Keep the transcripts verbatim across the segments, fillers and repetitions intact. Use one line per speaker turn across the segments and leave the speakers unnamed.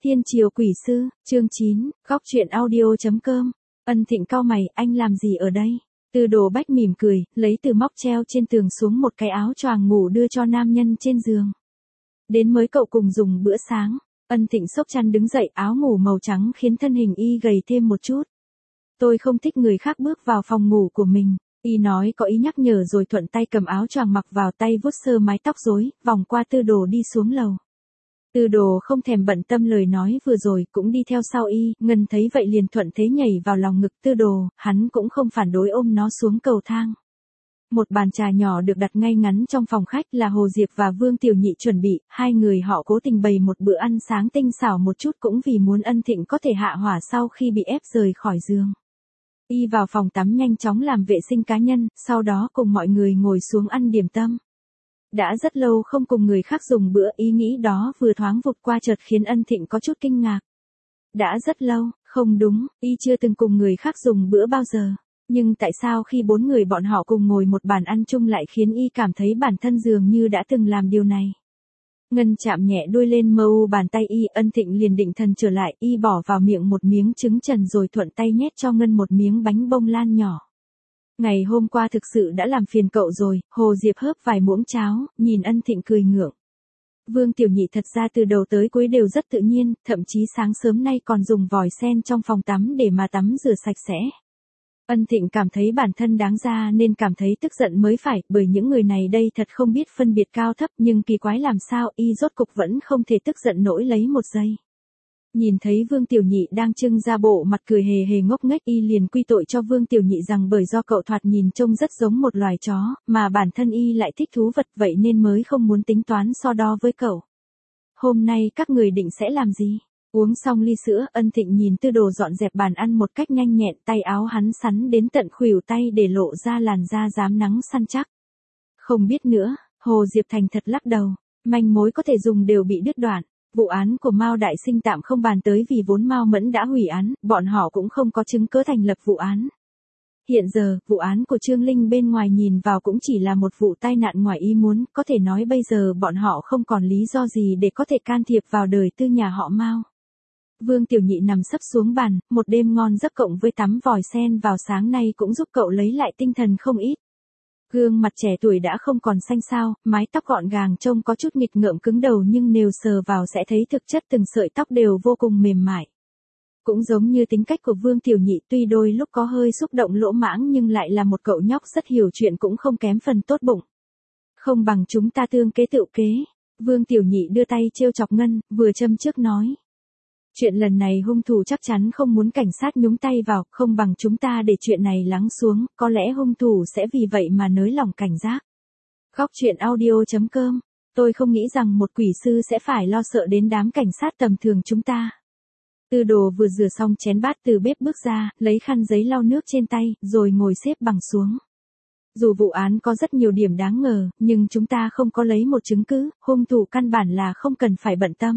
Thiên triều quỷ sư, chương chín, góc truyện audio chấm com. Ân Thịnh cau mày, anh làm gì ở đây? Tư Đồ Bách mỉm cười, lấy từ móc treo trên tường xuống một cái áo choàng ngủ đưa cho nam nhân trên giường. Đến mới cậu cùng dùng bữa sáng. Ân Thịnh xốc chăn đứng dậy, áo ngủ màu trắng khiến thân hình y gầy thêm một chút. Tôi không thích người khác bước vào phòng ngủ của mình. Y nói có ý nhắc nhở rồi thuận tay cầm áo choàng mặc vào, tay vuốt sơ mái tóc rối, vòng qua Tư Đồ đi xuống lầu. Tư Đồ không thèm bận tâm lời nói vừa rồi, cũng đi theo sau y. Ngân thấy vậy liền thuận thế nhảy vào lòng ngực Tư Đồ, hắn cũng không phản đối ôm nó xuống cầu thang. Một bàn trà nhỏ được đặt ngay ngắn trong phòng khách, là Hồ Diệp và Vương Tiểu Nhị chuẩn bị, hai người họ cố tình bày một bữa ăn sáng tinh xảo một chút cũng vì muốn Ân Thịnh có thể hạ hỏa sau khi bị ép rời khỏi giường. Y vào phòng tắm nhanh chóng làm vệ sinh cá nhân, sau đó cùng mọi người ngồi xuống ăn điểm tâm. Đã rất lâu không cùng người khác dùng bữa, ý nghĩ đó vừa thoáng vụt qua chợt khiến Ân Thịnh có chút kinh ngạc. Đã rất lâu, không đúng, y chưa từng cùng người khác dùng bữa bao giờ. Nhưng tại sao khi bốn người bọn họ cùng ngồi một bàn ăn chung lại khiến y cảm thấy bản thân dường như đã từng làm điều này. Ngân chạm nhẹ đuôi lên mờ u bàn tay y, Ân Thịnh liền định thần trở lại, y bỏ vào miệng một miếng trứng trần rồi thuận tay nhét cho Ngân một miếng bánh bông lan nhỏ. Ngày hôm qua thực sự đã làm phiền cậu rồi. Hồ Diệp hớp vài muỗng cháo, nhìn Ân Thịnh cười ngượng. Vương Tiểu Nhị thật ra từ đầu tới cuối đều rất tự nhiên, thậm chí sáng sớm nay còn dùng vòi sen trong phòng tắm để mà tắm rửa sạch sẽ. Ân Thịnh cảm thấy bản thân đáng ra nên cảm thấy tức giận mới phải, bởi những người này đây thật không biết phân biệt cao thấp, nhưng kỳ quái làm sao y rốt cục vẫn không thể tức giận nổi lấy một giây. Nhìn thấy Vương Tiểu Nhị đang trưng ra bộ mặt cười hề hề ngốc nghếch, y liền quy tội cho Vương Tiểu Nhị rằng bởi do cậu thoạt nhìn trông rất giống một loài chó, mà bản thân y lại thích thú vật, vậy nên mới không muốn tính toán so đo với cậu. Hôm nay các người định sẽ làm gì? Uống xong ly sữa, Ân Thịnh nhìn Tư Đồ dọn dẹp bàn ăn một cách nhanh nhẹn, tay áo hắn sắn đến tận khuỷu tay để lộ ra làn da rám nắng săn chắc. Không biết nữa. Hồ Diệp thành thật lắc đầu, manh mối có thể dùng đều bị đứt đoạn. Vụ án của Mao Đại Sinh tạm không bàn tới vì vốn Mao Mẫn đã hủy án, bọn họ cũng không có chứng cứ thành lập vụ án. Hiện giờ, vụ án của Trương Linh bên ngoài nhìn vào cũng chỉ là một vụ tai nạn ngoài ý muốn, có thể nói bây giờ bọn họ không còn lý do gì để có thể can thiệp vào đời tư nhà họ Mao. Vương Tiểu Nhị nằm sấp xuống bàn, một đêm ngon giấc cộng với tắm vòi sen vào sáng nay cũng giúp cậu lấy lại tinh thần không ít. Gương mặt trẻ tuổi đã không còn xanh xao, mái tóc gọn gàng trông có chút nghịch ngợm cứng đầu nhưng nếu sờ vào sẽ thấy thực chất từng sợi tóc đều vô cùng mềm mại. Cũng giống như tính cách của Vương Tiểu Nhị, tuy đôi lúc có hơi xúc động lỗ mãng nhưng lại là một cậu nhóc rất hiểu chuyện, cũng không kém phần tốt bụng. Không bằng chúng ta tương kế tự kế. Vương Tiểu Nhị đưa tay trêu chọc Ngân, vừa châm trước nói. Chuyện lần này hung thủ chắc chắn không muốn cảnh sát nhúng tay vào, không bằng chúng ta để chuyện này lắng xuống, có lẽ hung thủ sẽ vì vậy mà nới lỏng cảnh giác. Góc truyện audio chấm com. Tôi không nghĩ rằng một quỷ sư sẽ phải lo sợ đến đám cảnh sát tầm thường chúng ta. Tư Đồ vừa rửa xong chén bát từ bếp bước ra, lấy khăn giấy lau nước trên tay, rồi ngồi xếp bằng xuống. Dù vụ án có rất nhiều điểm đáng ngờ, nhưng chúng ta không có lấy một chứng cứ, hung thủ căn bản là không cần phải bận tâm.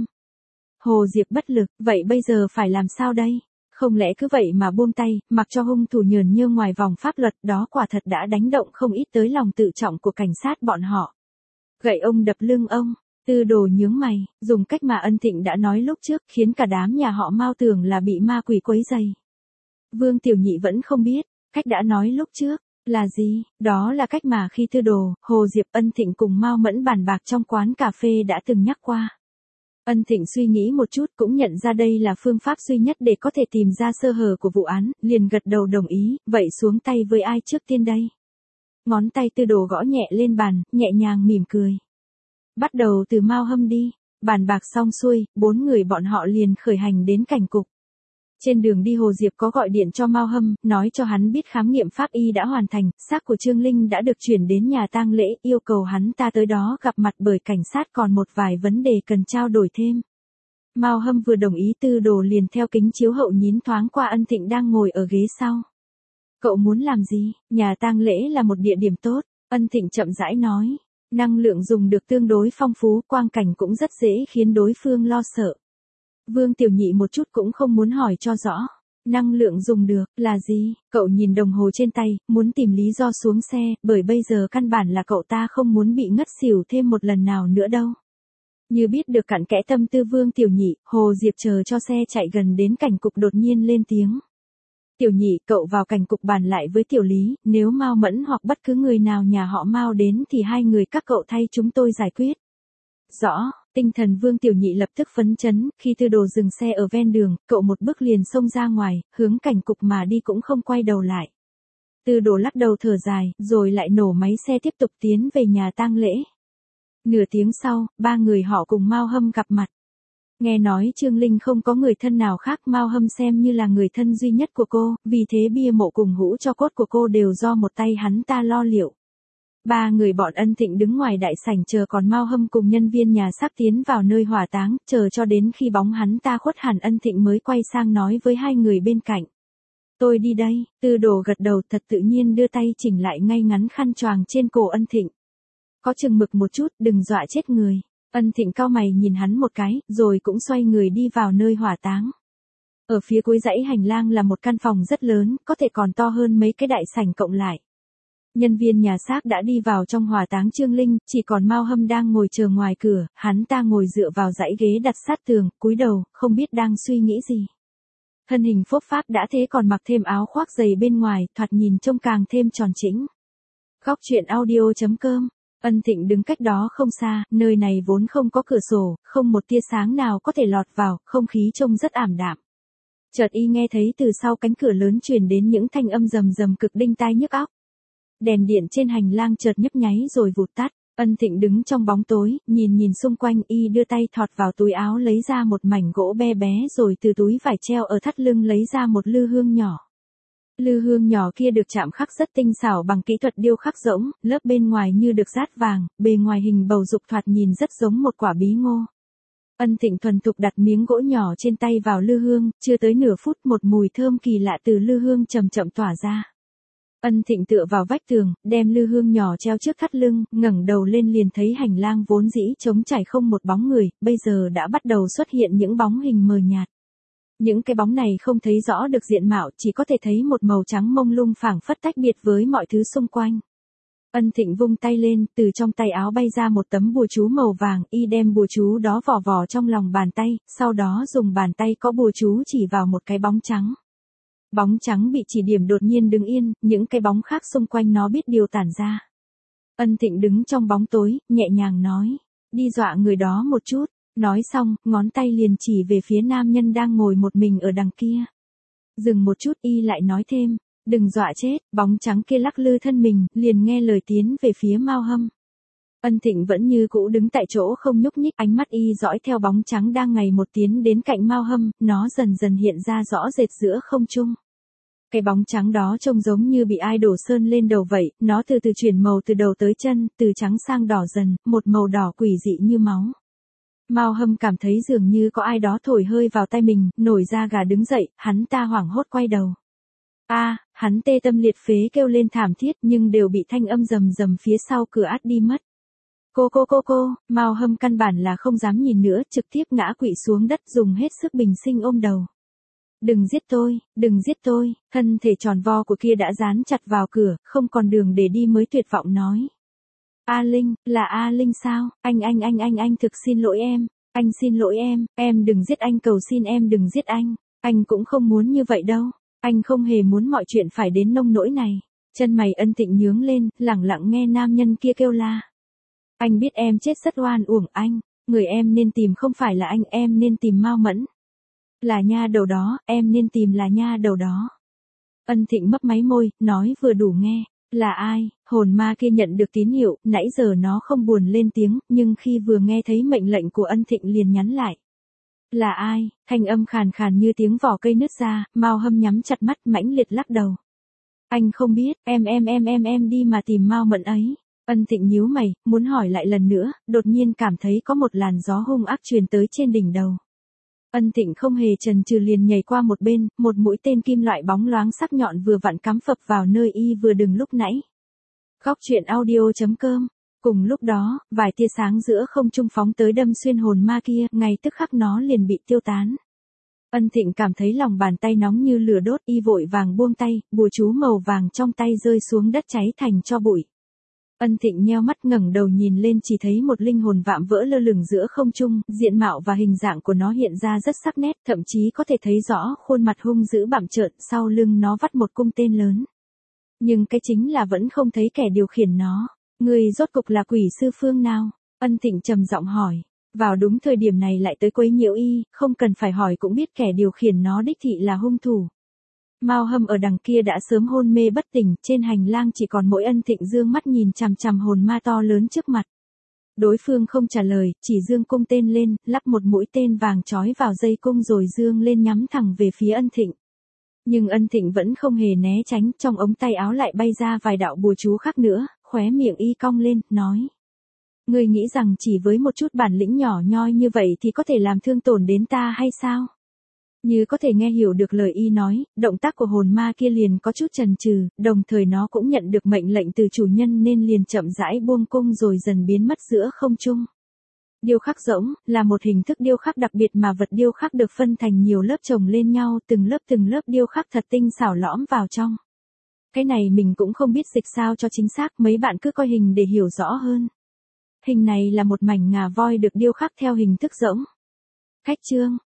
Hồ Diệp bất lực, vậy bây giờ phải làm sao đây? Không lẽ cứ vậy mà buông tay, mặc cho hung thủ nhờn nhơ ngoài vòng pháp luật, đó quả thật đã đánh động không ít tới lòng tự trọng của cảnh sát bọn họ. Gậy ông đập lưng ông. Tư Đồ nhướng mày, dùng cách mà Ân Thịnh đã nói lúc trước, khiến cả đám nhà họ Mao tưởng là bị ma quỷ quấy rầy. Vương Tiểu Nhị vẫn không biết, cách đã nói lúc trước là gì? Đó là cách mà khi Tư Đồ, Hồ Diệp, Ân Thịnh cùng Mao Mẫn bàn bạc trong quán cà phê đã từng nhắc qua. Ân Thịnh suy nghĩ một chút cũng nhận ra đây là phương pháp duy nhất để có thể tìm ra sơ hở của vụ án, liền gật đầu đồng ý, vậy xuống tay với ai trước tiên đây? Ngón tay Tư Đồ gõ nhẹ lên bàn, nhẹ nhàng mỉm cười. Bắt đầu từ Mao Hâm đi. Bàn bạc xong xuôi, bốn người bọn họ liền khởi hành đến cảnh cục. Trên đường đi Hồ Diệp có gọi điện cho Mao Hâm, nói cho hắn biết khám nghiệm pháp y đã hoàn thành, xác của Trương Linh đã được chuyển đến nhà tang lễ, yêu cầu hắn ta tới đó gặp mặt bởi cảnh sát còn một vài vấn đề cần trao đổi thêm. Mao Hâm vừa đồng ý, Tư Đồ liền theo kính chiếu hậu nhìn thoáng qua Ân Thịnh đang ngồi ở ghế sau. Cậu muốn làm gì? Nhà tang lễ là một địa điểm tốt, Ân Thịnh chậm rãi nói. Năng lượng dùng được tương đối phong phú, quang cảnh cũng rất dễ khiến đối phương lo sợ. Vương Tiểu Nhị một chút cũng không muốn hỏi cho rõ. Năng lượng dùng được, là gì? Cậu nhìn đồng hồ trên tay, muốn tìm lý do xuống xe, bởi bây giờ căn bản là cậu ta không muốn bị ngất xỉu thêm một lần nào nữa đâu. Như biết được cặn kẽ tâm tư Vương Tiểu Nhị, Hồ Diệp chờ cho xe chạy gần đến cảnh cục đột nhiên lên tiếng. Tiểu Nhị, cậu vào cảnh cục bàn lại với Tiểu Lý, nếu Mao Mẫn hoặc bất cứ người nào nhà họ Mao đến thì hai người các cậu thay chúng tôi giải quyết. Rõ, tinh thần Vương Tiểu Nhị lập tức phấn chấn, khi Tư Đồ dừng xe ở ven đường, cậu một bước liền xông ra ngoài, hướng cảnh cục mà đi cũng không quay đầu lại. Tư Đồ lắc đầu thở dài, rồi lại nổ máy xe tiếp tục tiến về nhà tang lễ. Nửa tiếng sau, ba người họ cùng Mao Hâm gặp mặt. Nghe nói Trương Linh không có người thân nào khác, Mao Hâm xem như là người thân duy nhất của cô, vì thế bia mộ cùng hũ cho cốt của cô đều do một tay hắn ta lo liệu. Ba người bọn Ân Thịnh đứng ngoài đại sảnh chờ còn Mao Hâm cùng nhân viên nhà xác tiến vào nơi hỏa táng, chờ cho đến khi bóng hắn ta khuất hẳn Ân Thịnh mới quay sang nói với hai người bên cạnh. Tôi đi đây, Tư Đồ gật đầu thật tự nhiên đưa tay chỉnh lại ngay ngắn khăn choàng trên cổ Ân Thịnh. Có chừng mực một chút, đừng dọa chết người. Ân Thịnh cau mày nhìn hắn một cái, rồi cũng xoay người đi vào nơi hỏa táng. Ở phía cuối dãy hành lang là một căn phòng rất lớn, có thể còn to hơn mấy cái đại sảnh cộng lại. Nhân viên nhà xác đã đi vào trong hỏa táng Trương Linh, chỉ còn Mao Hâm đang ngồi chờ ngoài cửa, hắn ta ngồi dựa vào dãy ghế đặt sát tường, cúi đầu, không biết đang suy nghĩ gì. Thân hình phốp pháp đã thế còn mặc thêm áo khoác dày bên ngoài, thoạt nhìn trông càng thêm tròn chỉnh. Góc truyện audio chấm com. Ân Thịnh đứng cách đó không xa, nơi này vốn không có cửa sổ, không một tia sáng nào có thể lọt vào, không khí trông rất ảm đạm. Chợt y nghe thấy từ sau cánh cửa lớn truyền đến những thanh âm rầm rầm cực đinh tai nhức óc. Đèn điện trên hành lang chợt nhấp nháy rồi vụt tắt. Ân Thịnh đứng trong bóng tối, nhìn nhìn xung quanh, y đưa tay thọt vào túi áo lấy ra một mảnh gỗ be bé rồi từ túi vải treo ở thắt lưng lấy ra một lư hương nhỏ. Lư hương nhỏ kia được chạm khắc rất tinh xảo bằng kỹ thuật điêu khắc rỗng, lớp bên ngoài như được dát vàng, bề ngoài hình bầu dục thoạt nhìn rất giống một quả bí ngô. Ân Thịnh thuần thục đặt miếng gỗ nhỏ trên tay vào lư hương, chưa tới nửa phút một mùi thơm kỳ lạ từ lư hương chậm chậm tỏa ra. Ân Thịnh tựa vào vách tường, đem lư hương nhỏ treo trước thắt lưng, ngẩng đầu lên liền thấy hành lang vốn dĩ trống trải không một bóng người, bây giờ đã bắt đầu xuất hiện những bóng hình mờ nhạt. Những cái bóng này không thấy rõ được diện mạo, chỉ có thể thấy một màu trắng mông lung phảng phất tách biệt với mọi thứ xung quanh. Ân Thịnh vung tay lên, từ trong tay áo bay ra một tấm bùa chú màu vàng, y đem bùa chú đó vò vò trong lòng bàn tay, sau đó dùng bàn tay có bùa chú chỉ vào một cái bóng trắng. Bóng trắng bị chỉ điểm đột nhiên đứng yên, những cái bóng khác xung quanh nó biết điều tản ra. Ân Thịnh đứng trong bóng tối, nhẹ nhàng nói, đi dọa người đó một chút. Nói xong, ngón tay liền chỉ về phía nam nhân đang ngồi một mình ở đằng kia. Dừng một chút y lại nói thêm, đừng dọa chết, bóng trắng kia lắc lư thân mình, liền nghe lời tiến về phía Mao Hâm. Ân Thịnh vẫn như cũ đứng tại chỗ không nhúc nhích, ánh mắt y dõi theo bóng trắng đang ngày một tiến đến cạnh Mao Hâm, nó dần dần hiện ra rõ rệt giữa không trung. Cái bóng trắng đó trông giống như bị ai đổ sơn lên đầu vậy, nó từ từ chuyển màu từ đầu tới chân, từ trắng sang đỏ dần, một màu đỏ quỷ dị như máu. Mao Hâm cảm thấy dường như có ai đó thổi hơi vào tay mình, nổi da gà đứng dậy, hắn ta hoảng hốt quay đầu. A, à, hắn tê tâm liệt phế kêu lên thảm thiết nhưng đều bị thanh âm rầm rầm phía sau cửa át đi mất. Cô cô cô cô, Mao Hâm căn bản là không dám nhìn nữa, trực tiếp ngã quỵ xuống đất dùng hết sức bình sinh ôm đầu. Đừng giết tôi, đừng giết tôi, thân thể tròn vo của kia đã dán chặt vào cửa, không còn đường để đi mới tuyệt vọng nói. A Linh, là A Linh sao, anh anh anh anh anh thực xin lỗi em, anh xin lỗi em, em đừng giết anh cầu xin em đừng giết anh, anh cũng không muốn như vậy đâu, anh không hề muốn mọi chuyện phải đến nông nỗi này. Chân mày Ân Thịnh nhướng lên, lẳng lặng nghe nam nhân kia kêu la. Anh biết em chết rất oan uổng anh, người em nên tìm không phải là anh, em nên tìm Mao Mẫn. Là nha đầu đó, em nên tìm là nha đầu đó. Ân Thịnh mấp máy môi, nói vừa đủ nghe. Là ai? Hồn ma kia nhận được tín hiệu, nãy giờ nó không buồn lên tiếng, nhưng khi vừa nghe thấy mệnh lệnh của Ân Thịnh liền nhắn lại. Là ai? Thanh âm khàn khàn như tiếng vỏ cây nứt ra, Mao Hâm nhắm chặt mắt mãnh liệt lắc đầu. Anh không biết, em em em em em đi mà tìm Mao Mẫn ấy. Ân Thịnh nhíu mày, muốn hỏi lại lần nữa, đột nhiên cảm thấy có một làn gió hung ác truyền tới trên đỉnh đầu. Ân Thịnh không hề chần chừ liền nhảy qua một bên, một mũi tên kim loại bóng loáng sắc nhọn vừa vặn cắm phập vào nơi y vừa đừng lúc nãy. Góc truyện audio chấm com. Cùng lúc đó, vài tia sáng giữa không trung phóng tới đâm xuyên hồn ma kia, ngay tức khắc nó liền bị tiêu tán. Ân Thịnh cảm thấy lòng bàn tay nóng như lửa đốt, y vội vàng buông tay, bùa chú màu vàng trong tay rơi xuống đất cháy thành tro bụi. Ân Thịnh nheo mắt ngẩng đầu nhìn lên chỉ thấy một linh hồn vạm vỡ lơ lửng giữa không trung, diện mạo và hình dạng của nó hiện ra rất sắc nét, thậm chí có thể thấy rõ khuôn mặt hung dữ bặm trợn, sau lưng nó vắt một cung tên lớn. Nhưng cái chính là vẫn không thấy kẻ điều khiển nó. Người rốt cục là quỷ sư phương nào? Ân Thịnh trầm giọng hỏi. Vào đúng thời điểm này lại tới quấy nhiễu y, không cần phải hỏi cũng biết kẻ điều khiển nó đích thị là hung thủ. Mao Hâm ở đằng kia đã sớm hôn mê bất tỉnh, trên hành lang chỉ còn mỗi Ân Thịnh dương mắt nhìn chằm chằm hồn ma to lớn trước mặt. Đối phương không trả lời, chỉ dương cung tên lên, lắp một mũi tên vàng trói vào dây cung rồi dương lên nhắm thẳng về phía Ân Thịnh. Nhưng Ân Thịnh vẫn không hề né tránh, trong ống tay áo lại bay ra vài đạo bùa chú khác nữa, khóe miệng y cong lên, nói. Ngươi nghĩ rằng chỉ với một chút bản lĩnh nhỏ nhoi như vậy thì có thể làm thương tổn đến ta hay sao? Như có thể nghe hiểu được lời y nói, động tác của hồn ma kia liền có chút chần chừ, đồng thời nó cũng nhận được mệnh lệnh từ chủ nhân nên liền chậm rãi buông cung rồi dần biến mất giữa không trung. Điêu khắc rỗng, là một hình thức điêu khắc đặc biệt mà vật điêu khắc được phân thành nhiều lớp chồng lên nhau, từng lớp từng lớp điêu khắc thật tinh xảo lõm vào trong. Cái này mình cũng không biết dịch sao cho chính xác, mấy bạn cứ coi hình để hiểu rõ hơn. Hình này là một mảnh ngà voi được điêu khắc theo hình thức rỗng. Khách chương.